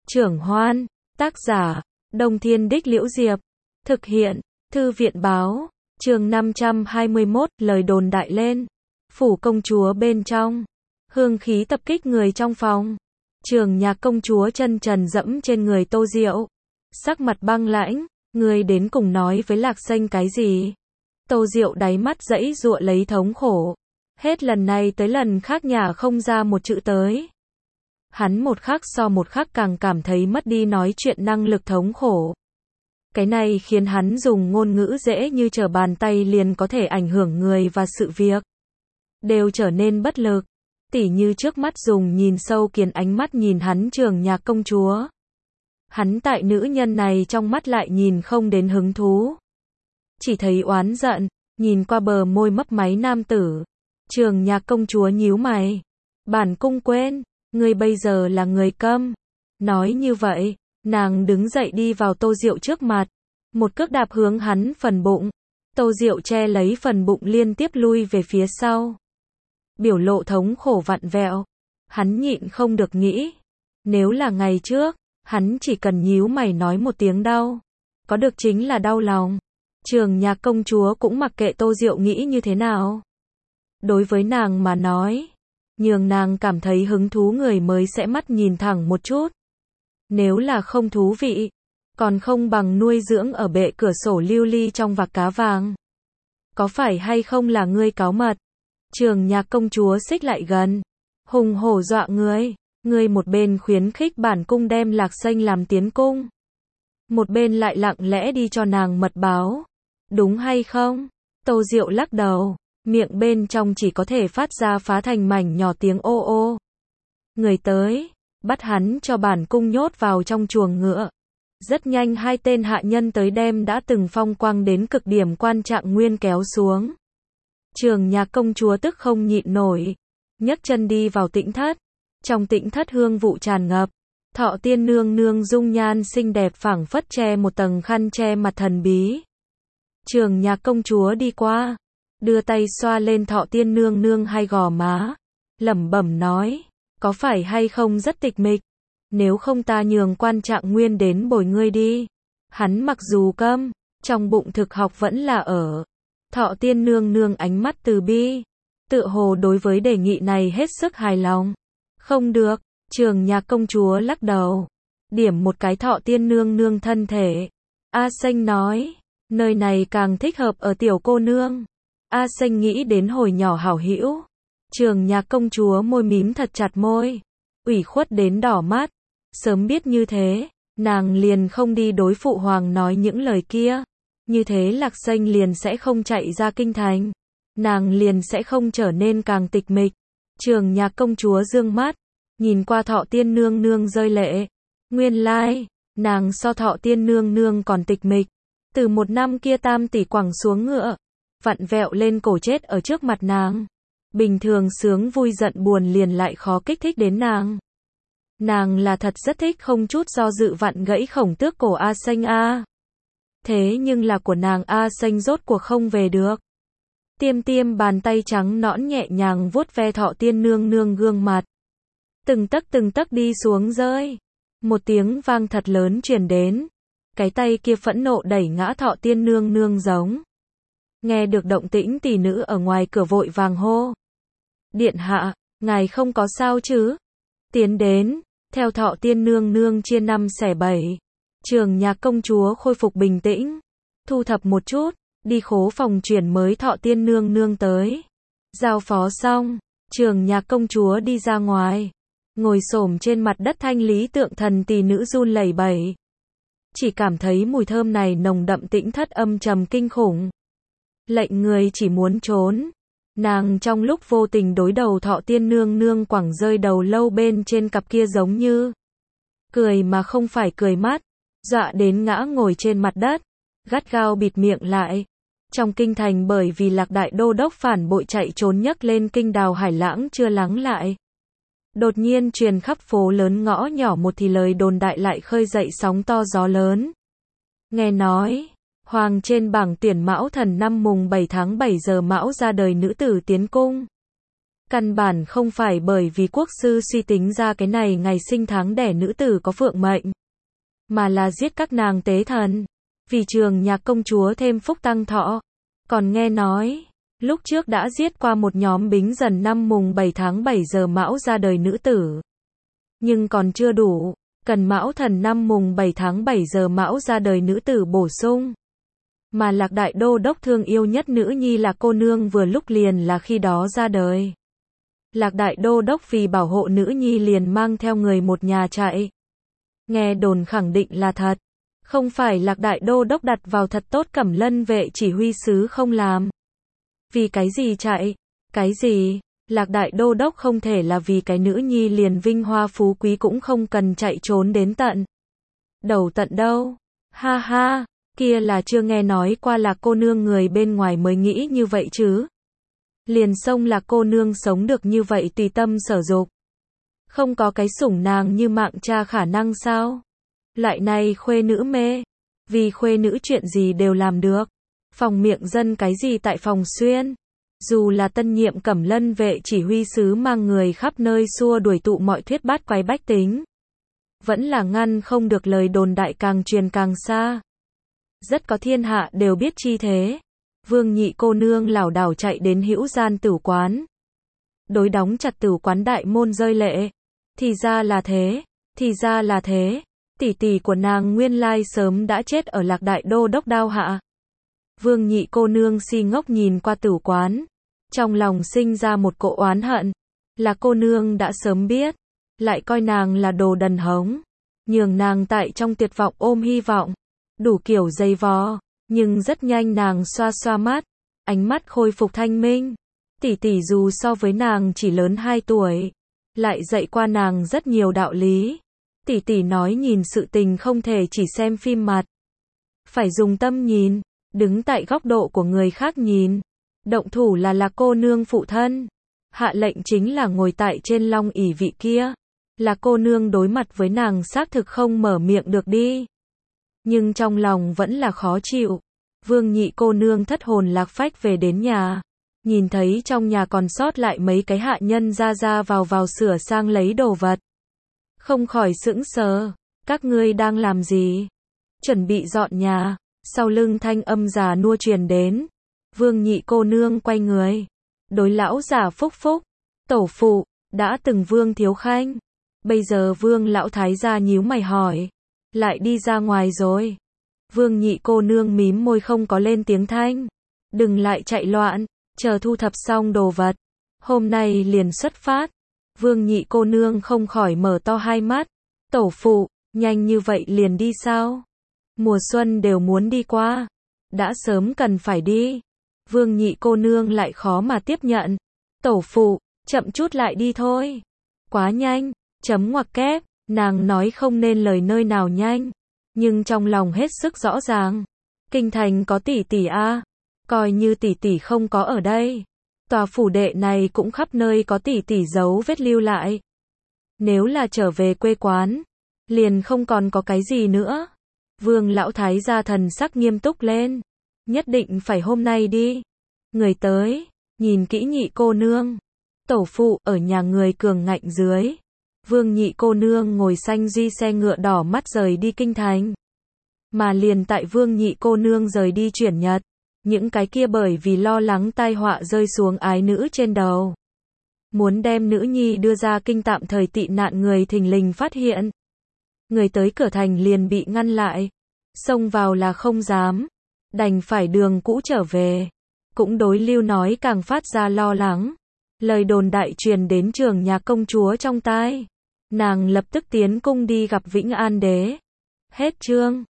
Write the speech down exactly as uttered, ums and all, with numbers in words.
Trưởng Hoan, tác giả, Đông Thiên Đích Liễu Diệp, thực hiện, Thư viện Báo, chương năm trăm hai mươi mốt, lời đồn đại lên, phủ công chúa bên trong, hương khí tập kích người trong phòng, Trường Nhạc công chúa chân trần dẫm trên người Tô Diệu, sắc mặt băng lãnh, ngươi đến cùng nói với Lạc Xanh cái gì? Tô Diệu đáy mắt dãy giụa lấy thống khổ, hết lần này tới lần khác nhả không ra một chữ tới. Hắn một khắc so một khắc càng cảm thấy mất đi nói chuyện năng lực thống khổ. Cái này khiến hắn dùng ngôn ngữ dễ như trở bàn tay liền có thể ảnh hưởng người và sự việc. Đều trở nên bất lực. Tỉ như trước mắt dùng nhìn sâu kiến ánh mắt nhìn hắn Trường Nhạc công chúa. Hắn tại nữ nhân này trong mắt lại nhìn không đến hứng thú. Chỉ thấy oán giận, nhìn qua bờ môi mấp máy nam tử. Trường Nhạc công chúa nhíu mày. Bản cung quên, ngươi bây giờ là người câm. Nói như vậy, nàng đứng dậy đi vào Tô Diệu trước mặt. Một cước đạp hướng hắn phần bụng. Tô Diệu che lấy phần bụng liên tiếp lui về phía sau. Biểu lộ thống khổ vặn vẹo. Hắn nhịn không được nghĩ. Nếu là ngày trước, hắn chỉ cần nhíu mày nói một tiếng đau. Có được chính là đau lòng. Trường Nhạc công chúa cũng mặc kệ Tô Diệu nghĩ như thế nào. Đối với nàng mà nói, nhường nàng cảm thấy hứng thú người mới sẽ mắt nhìn thẳng một chút. Nếu là không thú vị, còn không bằng nuôi dưỡng ở bệ cửa sổ lưu ly trong vạc cá vàng. Có phải hay không là ngươi cáo mật? Trường Nhạc công chúa xích lại gần, hùng hổ dọa ngươi. Ngươi một bên khuyến khích bản cung đem Lạc Xanh làm tiến cung, một bên lại lặng lẽ đi cho nàng mật báo. Đúng hay không? Tô Diệu lắc đầu, miệng bên trong chỉ có thể phát ra phá thành mảnh nhỏ tiếng ô ô. Người tới, bắt hắn cho bản cung nhốt vào trong chuồng ngựa. Rất nhanh hai tên hạ nhân tới đem đã từng phong quang đến cực điểm Quan Trạng Nguyên kéo xuống. Trường Nhạc công chúa tức không nhịn nổi, nhấc chân đi vào tĩnh thất. Trong tĩnh thất hương vụ tràn ngập, Thọ Tiên nương nương dung nhan xinh đẹp phảng phất che một tầng khăn che mặt thần bí. Trường Nhạc công chúa đi qua, đưa tay xoa lên Thọ Tiên nương nương hai gò má, lẩm bẩm nói, có phải hay không rất tịch mịch, nếu không ta nhường Quan Trạng Nguyên đến bồi ngươi đi. Hắn mặc dù câm, trong bụng thực học vẫn là ở. Thọ Tiên nương nương ánh mắt từ bi, tựa hồ đối với đề nghị này hết sức hài lòng. Không được, Trường Nhạc công chúa lắc đầu, điểm một cái Thọ Tiên nương nương thân thể. A Xanh nói, nơi này càng thích hợp ở tiểu cô nương. A Xanh nghĩ đến hồi nhỏ hảo hữu. Trường Nhạc công chúa môi mím thật chặt môi, ủy khuất đến đỏ mắt. Sớm biết như thế, nàng liền không đi đối phụ hoàng nói những lời kia. Như thế Lạc Xanh liền sẽ không chạy ra kinh thành. Nàng liền sẽ không trở nên càng tịch mịch. Trường Nhạc công chúa dương mắt, nhìn qua Thọ Tiên nương nương rơi lệ. Nguyên lai, nàng so Thọ Tiên nương nương còn tịch mịch. Từ một năm kia tam tỷ quẳng xuống ngựa, vặn vẹo lên cổ chết ở trước mặt nàng. Bình thường sướng vui giận buồn liền lại khó kích thích đến nàng. Nàng là thật rất thích không chút do dự vặn gãy khổng tước cổ A Xanh A. Thế nhưng là của nàng A Xanh rốt cuộc không về được. Tiêm tiêm bàn tay trắng nõn nhẹ nhàng vuốt ve Thọ Tiên nương nương gương mặt. Từng tấc từng tấc đi xuống rơi. Một tiếng vang thật lớn truyền đến. Cái tay kia phẫn nộ đẩy ngã Thọ Tiên nương nương giống. Nghe được động tĩnh tỷ nữ ở ngoài cửa vội vàng hô. Điện hạ, ngài không có sao chứ? Tiến đến, theo Thọ Tiên nương nương chia năm xẻ bảy. Trường Nhạc công chúa khôi phục bình tĩnh, thu thập một chút, đi khố phòng chuyển mới Thọ Tiên nương nương tới. Giao phó xong, Trường Nhạc công chúa đi ra ngoài, ngồi xổm trên mặt đất thanh lý tượng thần tỷ nữ run lẩy bẩy. Chỉ cảm thấy mùi thơm này nồng đậm tĩnh thất âm trầm kinh khủng. Lệnh người chỉ muốn trốn. Nàng trong lúc vô tình đối đầu Thọ Tiên nương nương quẳng rơi đầu lâu bên trên cặp kia giống như cười mà không phải cười mắt, dọa đến ngã ngồi trên mặt đất, gắt gao bịt miệng lại. Trong kinh thành bởi vì Lạc đại đô đốc phản bội chạy trốn nhấc lên kinh đào hải lãng chưa lắng lại. Đột nhiên truyền khắp phố lớn ngõ nhỏ một thì lời đồn đại lại khơi dậy sóng to gió lớn. Nghe nói, hoàng trên bảng tuyển Mão Thần năm mùng bảy tháng bảy giờ Mão ra đời nữ tử tiến cung. Căn bản không phải bởi vì quốc sư suy tính ra cái này ngày sinh tháng đẻ nữ tử có phượng mệnh, mà là giết các nàng tế thần, vì Trường Nhạc công chúa thêm phúc tăng thọ. Còn nghe nói, lúc trước đã giết qua một nhóm Bính Dần năm mùng bảy tháng bảy giờ Mão ra đời nữ tử. Nhưng còn chưa đủ, cần Mão Thần năm mùng bảy tháng bảy giờ Mão ra đời nữ tử bổ sung. Mà Lạc Đại Đô đốc thương yêu nhất nữ nhi là cô nương vừa lúc liền là khi đó ra đời. Lạc Đại Đô đốc vì bảo hộ nữ nhi liền mang theo người một nhà chạy. Nghe đồn khẳng định là thật. Không phải Lạc Đại Đô đốc đặt vào thật tốt Cẩm Lân vệ chỉ huy sứ không làm. Vì cái gì chạy? Cái gì? Lạc Đại Đô đốc không thể là vì cái nữ nhi liền vinh hoa phú quý cũng không cần chạy trốn đến tận đầu tận đâu. Ha ha, kia là chưa nghe nói qua Lạc cô nương người bên ngoài mới nghĩ như vậy chứ. Liền xông Lạc cô nương sống được như vậy tùy tâm sở dục. Không có cái sủng nàng như mạng cha khả năng sao? Loại này khuê nữ mê. Vì khuê nữ chuyện gì đều làm được. Phòng miệng dân cái gì tại phòng xuyên. Dù là tân nhiệm Cẩm Lân vệ chỉ huy sứ mang người khắp nơi xua đuổi tụ mọi thuyết bát quái bách tính. Vẫn là ngăn không được lời đồn đại càng truyền càng xa. Rất có thiên hạ đều biết chi thế. Vương Nhị cô nương lảo đảo chạy đến hữu gian tử quán. Đối đóng chặt tử quán đại môn rơi lệ. Thì ra là thế, thì ra là thế. Tỷ tỷ của nàng nguyên lai sớm đã chết ở Lạc Đại Đô đốc đao hạ. Vương Nhị cô nương si ngốc nhìn qua tử quán. Trong lòng sinh ra một cỗ oán hận. Là cô nương đã sớm biết. Lại coi nàng là đồ đần hống. Nhường nàng tại trong tuyệt vọng ôm hy vọng. Đủ kiểu dây vò. Nhưng rất nhanh nàng xoa xoa mắt. Ánh mắt khôi phục thanh minh. Tỷ tỷ dù so với nàng chỉ lớn hai tuổi. Lại dạy qua nàng rất nhiều đạo lý. Tỷ tỷ nói nhìn sự tình không thể chỉ xem phim mặt. Phải dùng tâm nhìn. Đứng tại góc độ của người khác nhìn. Động thủ là Lạc cô nương phụ thân. Hạ lệnh chính là ngồi tại trên long ỷ vị kia. Lạc cô nương đối mặt với nàng xác thực không mở miệng được đi. Nhưng trong lòng vẫn là khó chịu. Vương Nhị cô nương thất hồn lạc phách về đến nhà. Nhìn thấy trong nhà còn sót lại mấy cái hạ nhân ra ra vào vào sửa sang lấy đồ vật. Không khỏi sững sờ. Các ngươi đang làm gì? Chuẩn bị dọn nhà. Sau lưng thanh âm già nua truyền đến. Vương Nhị cô nương quay người. Đối lão già phúc phúc. Tổ phụ, đã từng Vương Thiếu Khanh. Bây giờ Vương lão thái gia nhíu mày hỏi. Lại đi ra ngoài rồi. Vương Nhị cô nương mím môi không có lên tiếng thanh. Đừng lại chạy loạn. Chờ thu thập xong đồ vật. Hôm nay liền xuất phát. Vương Nhị cô nương không khỏi mở to hai mắt. Tổ phụ, nhanh như vậy liền đi sao? Mùa xuân đều muốn đi qua. Đã sớm cần phải đi. Vương Nhị cô nương lại khó mà tiếp nhận. Tổ phụ, chậm chút lại đi thôi. Quá nhanh. Chấm ngoặc kép. Nàng nói không nên lời nơi nào nhanh. Nhưng trong lòng hết sức rõ ràng. Kinh thành có tỷ tỷ a. Coi như tỷ tỷ không có ở đây. Tòa phủ đệ này cũng khắp nơi có tỷ tỷ dấu vết lưu lại. Nếu là trở về quê quán. Liền không còn có cái gì nữa. Vương lão thái gia thần sắc nghiêm túc lên. Nhất định phải hôm nay đi. Người tới. Nhìn kỹ Nhị cô nương. Tổ phụ ở nhà người cường ngạnh dưới. Vương Nhị cô nương ngồi xanh duy xe ngựa đỏ mắt rời đi kinh thành. Mà liền tại Vương Nhị cô nương rời đi chuyển nhật. Những cái kia bởi vì lo lắng tai họa rơi xuống ái nữ trên đầu. Muốn đem nữ nhi đưa ra kinh tạm thời tị nạn người thình lình phát hiện. Người tới cửa thành liền bị ngăn lại. Xông vào là không dám. Đành phải đường cũ trở về. Cũng đối Lưu nói càng phát ra lo lắng. Lời đồn đại truyền đến Trường Nhạc công chúa trong tai. Nàng lập tức tiến cung đi gặp Vĩnh An đế. Hết chương.